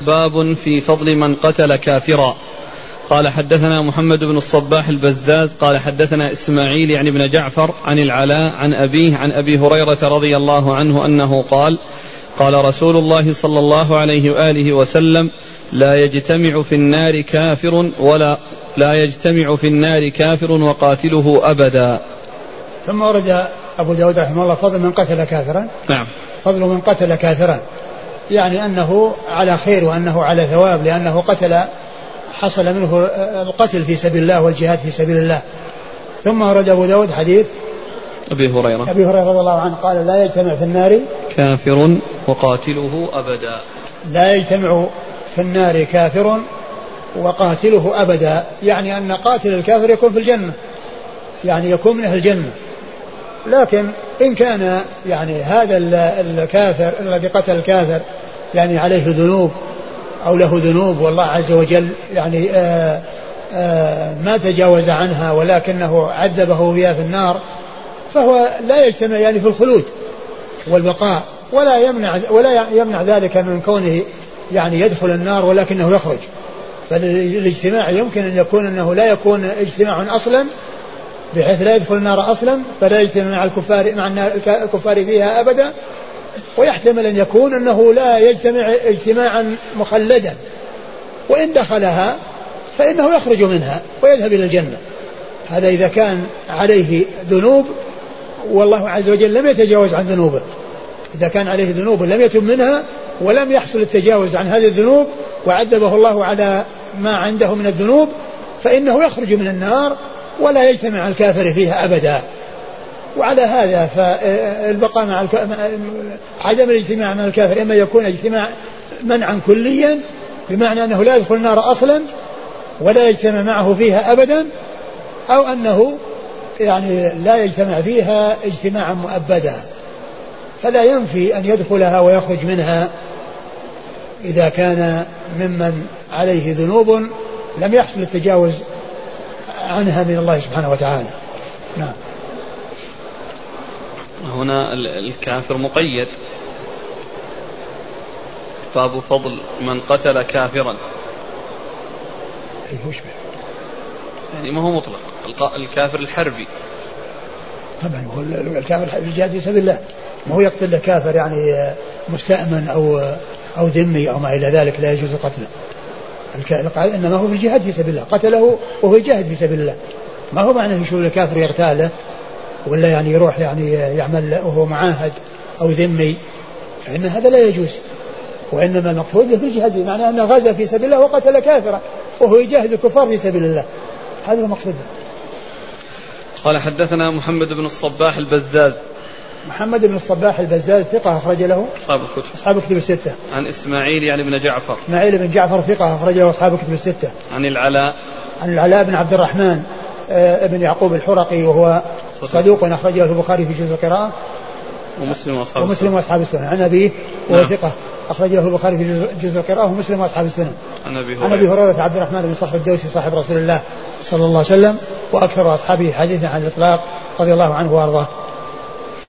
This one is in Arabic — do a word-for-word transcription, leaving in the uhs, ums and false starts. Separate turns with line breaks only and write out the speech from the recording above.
باب في فضل من قتل كافرا. قال حدثنا محمد بن الصباح البزاز قال حدثنا إسماعيل يعني بن جعفر عن العلاء عن أبيه عن أبي هريرة رضي الله عنه أنه قال قال رسول الله صلى الله عليه وآله وسلم لا يجتمع في النار كافر ولا لا يجتمع في النار كافر وقاتله أبدا.
ثم ورد أبو داود رحمه الله فضل من قتل كافرا.
نعم.
فضل من قتل كافرا يعني أنه على خير وأنه على ثواب، لأنه قتل حصل منه القتل في سبيل الله والجهاد في سبيل الله. ثم ورد أبو داود حديث
أبي هريرة
أبي هريرة رضي الله عنه قال لا يجتمع في النار
كافر وقاتله أبدا.
لا يجتمع في النار كافر وقاتله أبدا، يعني أن قاتل الكافر يكون في الجنة، يعني يكون من أهل الجنة. لكن إن كان يعني هذا الكافر الذي قتل الكافر يعني عليه ذنوب أو له ذنوب والله عز وجل يعني آآ آآ ما تجاوز عنها ولكنه عذبه بها في النار، فهو لا يجتمع يعني في الخلود والبقاء، ولا يمنع ولا يمنع ذلك من كونه يعني يدخل النار ولكنه يخرج. فالاجتماع يمكن أن يكون أنه لا يكون اجتماع أصلا بحيث لا يدخل النار أصلا فلا يجتمع مع الكفار مع الكفار فيها أبدا، ويحتمل أن يكون أنه لا يجتمع اجتماعا مخلدا، وإن دخلها فإنه يخرج منها ويذهب إلى الجنة. هذا إذا كان عليه ذنوب والله عز وجل لم يتجاوز عن ذنوبه. إذا كان عليه ذنوب لم يتم منها ولم يحصل التجاوز عن هذه الذنوب وعذبه الله على ما عنده من الذنوب فإنه يخرج من النار ولا يجتمع الكافر فيها أبدا. وعلى هذا فالبقاء مع الك... عدم الاجتماع مع الكافر إما يكون اجتماع منعا كليا بمعنى أنه لا يدخل النار أصلا ولا يجتمع معه فيها أبدا، أو أنه يعني لا يجتمع فيها اجتماعا مؤبدا، فلا ينفي أن يدخلها ويخرج منها إذا كان ممن عليه ذنوب لم يحصل التجاوز عنها من الله سبحانه وتعالى. نعم.
هنا الكافر مقيد، باب فضل من قتل كافرا يعني ما هو مطلق الكافر الحربي.
طبعا هو الكافر الحربي الجهاد في سبيل الله، ما هو يقتل كافر يعني مستأمن أو أو ذمي أو ما إلى ذلك لا يجوز قتله. إنما هو في الجهاد في سبيل الله، قتله وهو يجاهد في سبيل الله، ما هو معنى يشوف الكافر يغتاله ولا يعني يروح يعني يعمل وهو معاهد أو ذمي، فإن هذا لا يجوز. وإنما المقصود في الجهاد معنى أنه غزا في سبيل الله وقتل كافرا وهو يجاهد الكفار في سبيل الله، هذا هو المقصود.
قال حدثنا محمد بن الصباح البزاز.
محمد بن الصباح البزاز ثقة أخرج له
أصحاب الكتب
أصحاب الكتب الستة.
عن إسماعيل يعني بن جعفر.
إسماعيل بن جعفر ثقة أخرج له أصحاب الكتب الستة.
عن العلاء
عن العلاء بن عبد الرحمن ابن يعقوب الحرقي وهو صدوق أخرج له البخاري في جزء القراءة
ومسلم وأصحاب
ومسلم وأصحاب السنن. عن أبيه وهو ثقة أخرج له البخاري في جزء القراءة ومسلم وأصحاب السنن.
عن أبي
هريرة. عن أبي هريرة عبد الرحمن بن صخر الدوسي صاحب رسول الله صلى الله عليه وسلم وأكثر أصحابه حديثا عن الإطلاق رضي الله عنه وأرضاه.